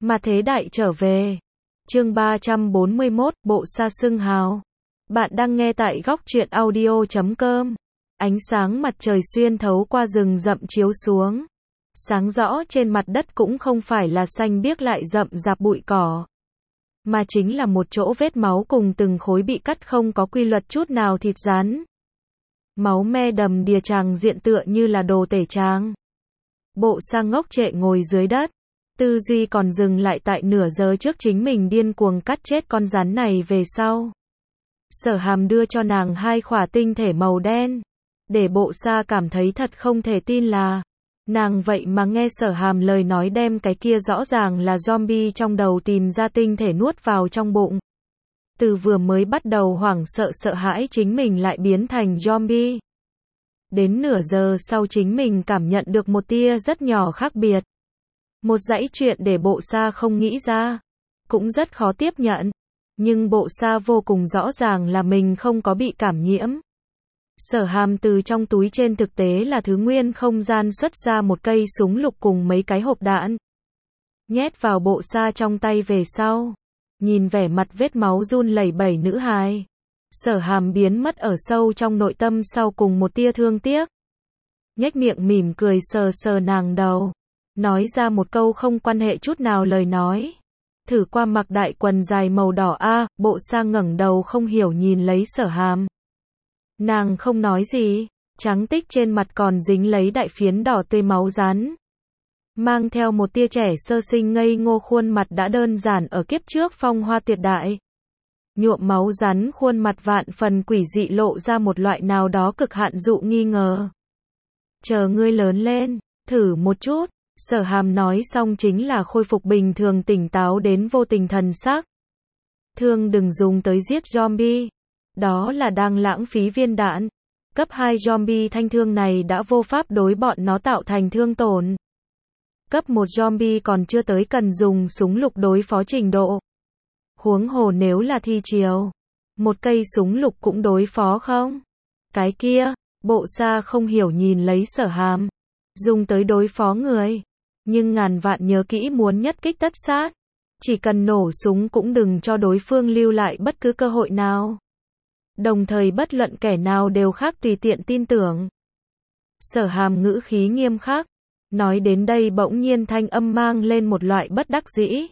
Mà thế đại trở về. Chương 341, bộ sa xưng hào. Bạn đang nghe tại góc truyện audio.com. Ánh sáng mặt trời xuyên thấu qua rừng rậm chiếu xuống. Sáng rõ trên mặt đất cũng không phải là xanh biếc lại rậm rạp bụi cỏ, mà chính là một chỗ vết máu cùng từng khối bị cắt không có quy luật chút nào thịt rắn. Máu me đầm đìa tràng diện tựa như là đồ tể tràng. Bộ sa ngốc trệ ngồi dưới đất. Tư duy còn dừng lại tại nửa giờ trước chính mình điên cuồng cắt chết con rắn này về sau. Sở Hàm đưa cho nàng 2 khỏa tinh thể màu đen. Để bộ sa cảm thấy thật không thể tin là nàng vậy mà nghe Sở Hàm lời nói đem cái kia rõ ràng là zombie trong đầu tìm ra tinh thể nuốt vào trong bụng. Từ vừa mới bắt đầu hoảng sợ sợ hãi chính mình lại biến thành zombie. Đến nửa giờ sau chính mình cảm nhận được một tia rất nhỏ khác biệt. Một dãy chuyện để bộ sa không nghĩ ra. Cũng rất khó tiếp nhận. Nhưng bộ sa vô cùng rõ ràng là mình không có bị cảm nhiễm. Sở Hàm từ trong túi trên thực tế là thứ nguyên không gian xuất ra một cây súng lục cùng mấy cái hộp đạn. Nhét vào bộ sa trong tay về sau. Nhìn vẻ mặt vết máu run lẩy bẩy nữ hài. Sở Hàm biến mất ở sâu trong nội tâm sau cùng một tia thương tiếc. Nhếch miệng mỉm cười sờ sờ nàng đầu. Nói ra một câu không quan hệ chút nào lời nói. Thử qua mặc đại quần dài màu đỏ a, bộ sa ngẩng đầu không hiểu nhìn lấy Sở Hàm. Nàng không nói gì, trắng tích trên mặt còn dính lấy đại phiến đỏ tươi máu rắn. Mang theo một tia trẻ sơ sinh ngây ngô khuôn mặt đã đơn giản ở kiếp trước phong hoa tuyệt đại. Nhuộm máu rắn khuôn mặt vạn phần quỷ dị lộ ra một loại nào đó cực hạn dụ nghi ngờ. Chờ ngươi lớn lên, thử một chút. Sở Hàm nói xong chính là khôi phục bình thường tỉnh táo đến vô tình thần sắc. Thương đừng dùng tới giết zombie. Đó là đang lãng phí viên đạn. Cấp 2 zombie thanh thương này đã vô pháp đối bọn nó tạo thành thương tổn. Cấp 1 zombie còn chưa tới cần dùng súng lục đối phó trình độ. Huống hồ nếu là thi chiều. Một cây súng lục cũng đối phó không? Cái kia, bộ sa không hiểu nhìn lấy Sở Hàm. Dùng tới đối phó người. Nhưng ngàn vạn nhớ kỹ muốn nhất kích tất sát. Chỉ cần nổ súng cũng đừng cho đối phương lưu lại bất cứ cơ hội nào. Đồng thời bất luận kẻ nào đều khác tùy tiện tin tưởng. Sở Hàm ngữ khí nghiêm khắc. Nói đến đây bỗng nhiên thanh âm mang lên một loại bất đắc dĩ.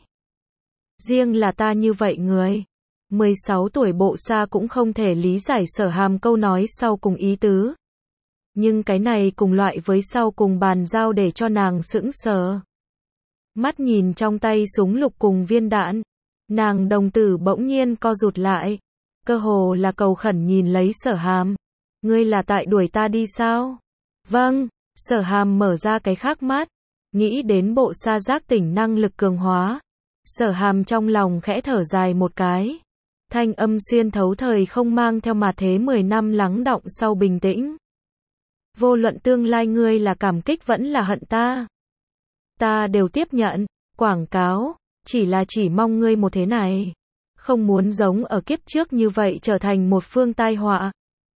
Riêng là ta như vậy người. 16 tuổi bộ sa cũng không thể lý giải Sở Hàm câu nói sau cùng ý tứ. Nhưng cái này cùng loại với sau cùng bàn giao để cho nàng sững sờ. Mắt nhìn trong tay súng lục cùng viên đạn. Nàng đồng tử bỗng nhiên co rụt lại. Cơ hồ là cầu khẩn nhìn lấy Sở Hàm. Ngươi là tại đuổi ta đi sao? Vâng. Sở Hàm mở ra cái khác mắt. Nghĩ đến bộ sa giác tỉnh năng lực cường hóa. Sở Hàm trong lòng khẽ thở dài một cái. Thanh âm xuyên thấu thời không mang theo mà thế 10 năm lắng đọng sau bình tĩnh. Vô luận tương lai ngươi là cảm kích vẫn là hận ta. Ta đều tiếp nhận. Quảng cáo. Chỉ mong ngươi một thế này. Không muốn giống ở kiếp trước như vậy trở thành một phương tai họa.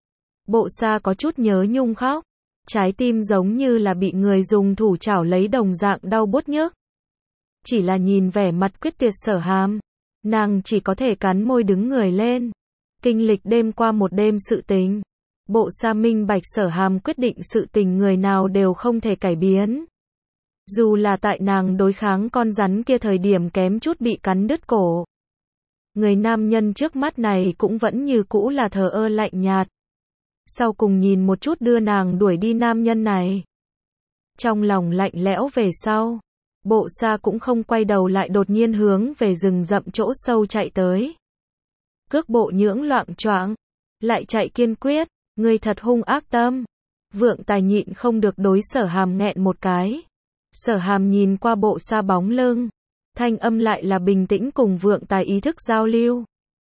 Bộ sa có chút nhớ nhung khóc. Trái tim giống như là bị người dùng thủ chảo lấy đồng dạng đau buốt nhức. Chỉ là nhìn vẻ mặt quyết tuyệt Sở Hàm. Nàng chỉ có thể cắn môi đứng người lên. Kinh lịch đêm qua một đêm sự tình. Bộ sa minh bạch Sở Hàm quyết định sự tình người nào đều không thể cải biến. Dù là tại nàng đối kháng con rắn kia thời điểm kém chút bị cắn đứt cổ. Người nam nhân trước mắt này cũng vẫn như cũ là thờ ơ lạnh nhạt. Sau cùng nhìn một chút đưa nàng đuổi đi nam nhân này. Trong lòng lạnh lẽo về sau. Bộ sa cũng không quay đầu lại đột nhiên hướng về rừng rậm chỗ sâu chạy tới. Cước bộ nhưỡng loạng choạng. Lại chạy kiên quyết. Ngươi thật hung ác tâm. Vượng Tài nhịn không được đối Sở Hàm nghẹn một cái. Sở Hàm nhìn qua bộ sa bóng lưng. Thanh âm lại là bình tĩnh cùng Vượng Tài ý thức giao lưu.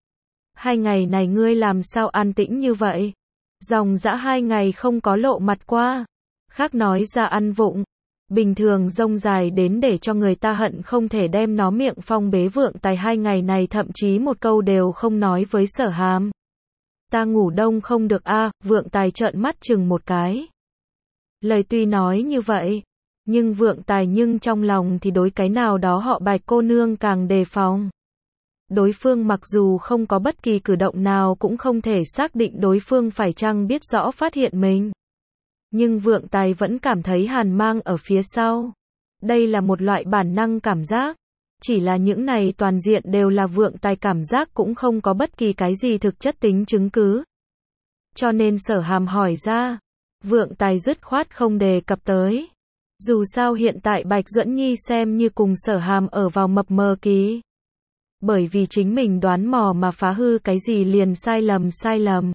2 ngày này ngươi làm sao an tĩnh như vậy? Dòng dã 2 ngày không có lộ mặt qua. Khác nói ra ăn vụng. Bình thường rông dài đến để cho người ta hận không thể đem nó miệng phong bế. Vượng Tài 2 ngày này thậm chí một câu đều không nói với Sở Hàm. Ta ngủ đông không được a. Vượng Tài trợn mắt chừng một cái. Lời tuy nói như vậy, Nhưng Vượng Tài nhưng trong lòng thì đối cái nào đó họ Bạch cô nương càng đề phòng. Đối phương mặc dù không có bất kỳ cử động nào cũng không thể xác định đối phương phải chăng biết rõ phát hiện mình. Nhưng Vượng Tài vẫn cảm thấy hàn mang ở phía sau. Đây là một loại bản năng cảm giác. Chỉ là những này toàn diện đều là Vượng Tài cảm giác cũng không có bất kỳ cái gì thực chất tính chứng cứ. Cho nên Sở Hàm hỏi ra. Vượng Tài dứt khoát không đề cập tới. Dù sao hiện tại Bạch Duẫn Nhi xem như cùng Sở Hàm ở vào mập mờ kỳ. Bởi vì chính mình đoán mò mà phá hư cái gì liền sai lầm.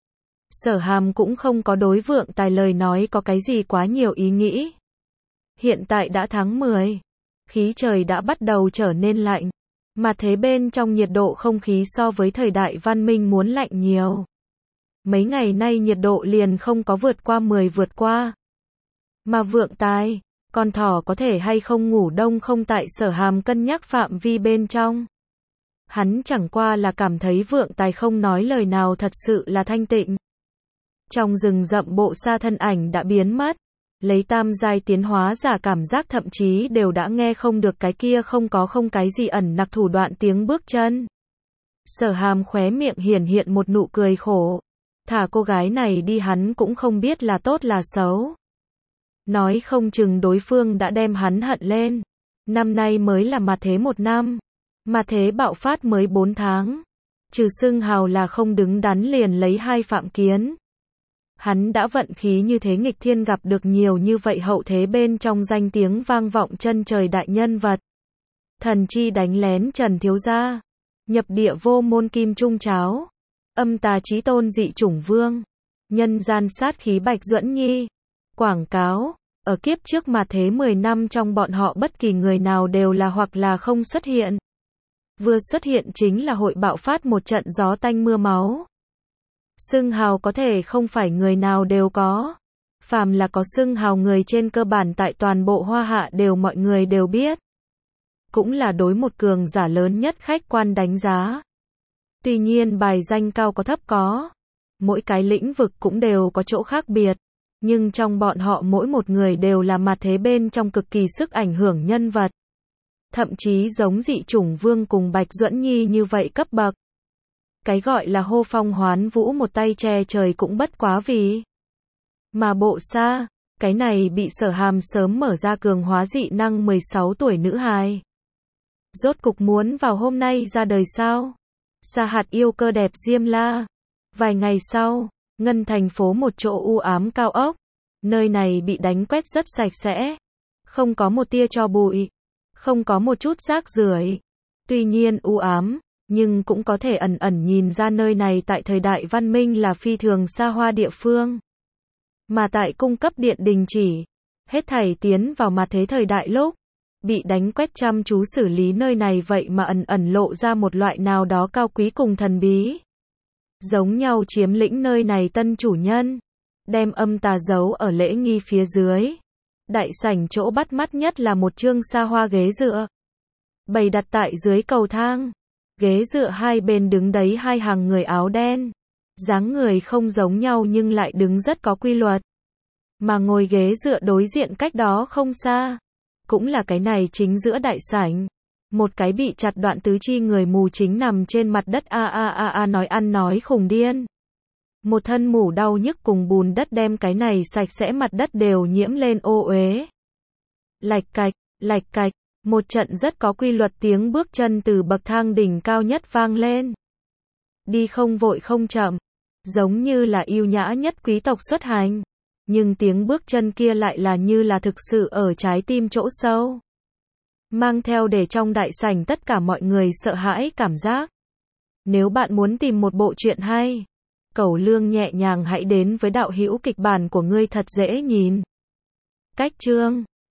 Sở Hàm cũng không có đối Vượng Tài lời nói có cái gì quá nhiều ý nghĩ. Hiện tại đã tháng 10. Khí trời đã bắt đầu trở nên lạnh. Mà thế bên trong nhiệt độ không khí so với thời đại văn minh muốn lạnh nhiều. Mấy ngày nay nhiệt độ liền không có vượt qua. Mà Vượng Tài, con thỏ có thể hay không ngủ đông không tại Sở Hàm cân nhắc phạm vi bên trong. Hắn chẳng qua là cảm thấy Vượng Tài không nói lời nào thật sự là thanh tịnh. Trong rừng rậm Bộ Sa thân ảnh đã biến mất. Lấy tam giai tiến hóa giả cảm giác thậm chí đều đã nghe không được cái kia không cái gì ẩn nặc thủ đoạn tiếng bước chân. Sở Hàm khóe miệng hiện một nụ cười khổ. Thả cô gái này đi hắn cũng không biết là tốt là xấu. Nói không chừng đối phương đã đem hắn hận lên. Năm nay mới là mà thế 1 năm. Mà thế bạo phát mới 4 tháng. Trừ xưng hào là không đứng đắn liền lấy 2 phạm kiến. Hắn đã vận khí như thế nghịch thiên gặp được nhiều như vậy hậu thế bên trong danh tiếng vang vọng chân trời đại nhân vật. Thần chi đánh lén Trần thiếu gia. Nhập địa vô môn kim trung cháo. Âm tà chí tôn dị chủng vương. Nhân gian sát khí Bạch Duẫn Nhi. Quảng cáo. Ở kiếp trước mà thế 10 năm trong bọn họ bất kỳ người nào đều là hoặc là không xuất hiện. Vừa xuất hiện chính là hội bạo phát một trận gió tanh mưa máu. Xưng hào có thể không phải người nào đều có. Phàm là có xưng hào người trên cơ bản tại toàn bộ Hoa Hạ đều mọi người đều biết. Cũng là đối một cường giả lớn nhất khách quan đánh giá. Tuy nhiên bài danh cao có thấp có. Mỗi cái lĩnh vực cũng đều có chỗ khác biệt. Nhưng trong bọn họ mỗi một người đều là mặt thế bên trong cực kỳ sức ảnh hưởng nhân vật. Thậm chí giống dị chủng vương cùng Bạch Duẫn Nhi như vậy cấp bậc. Cái gọi là hô phong hoán vũ một tay che trời cũng bất quá vì. Mà Bộ Sa, cái này bị Sở Hàm sớm mở ra cường hóa dị năng 16 tuổi nữ hài. Rốt cục muốn vào hôm nay ra đời sao? Sa hạt yêu cơ đẹp diêm la. Vài ngày sau, Ngân thành phố một chỗ u ám cao ốc. Nơi này bị đánh quét rất sạch sẽ. Không có một tia tro bụi. Không có một chút rác rưởi. Tuy nhiên u ám, nhưng cũng có thể ẩn ẩn nhìn ra nơi này tại thời đại văn minh là phi thường xa hoa địa phương. Mà tại cung cấp điện đình chỉ, hết thảy tiến vào mặt thế thời đại lúc, bị đánh quét chăm chú xử lý nơi này vậy mà ẩn ẩn lộ ra một loại nào đó cao quý cùng thần bí. Giống nhau chiếm lĩnh nơi này tân chủ nhân, đem âm tà giấu ở lễ nghi phía dưới. Đại sảnh chỗ bắt mắt nhất là một chương xa hoa ghế dựa. Bày đặt tại dưới cầu thang. Ghế dựa hai bên đứng đấy hai hàng người áo đen. Dáng người không giống nhau nhưng lại đứng rất có quy luật. Mà ngồi ghế dựa đối diện cách đó không xa. Cũng là cái này chính giữa đại sảnh. Một cái bị chặt đoạn tứ chi người mù chính nằm trên mặt đất nói ăn nói khùng điên. Một thân mủ đau nhức cùng bùn đất đem cái này sạch sẽ mặt đất đều nhiễm lên ô uế. Lạch cạch, một trận rất có quy luật tiếng bước chân từ bậc thang đỉnh cao nhất vang lên. Đi không vội không chậm, giống như là yêu nhã nhất quý tộc xuất hành. Nhưng tiếng bước chân kia lại là như là thực sự ở trái tim chỗ sâu. Mang theo để trong đại sảnh tất cả mọi người sợ hãi cảm giác. Nếu bạn muốn tìm một bộ truyện hay, Cẩu Lương nhẹ nhàng hãy đến với đạo hữu kịch bản của ngươi thật dễ nhìn. Cách chương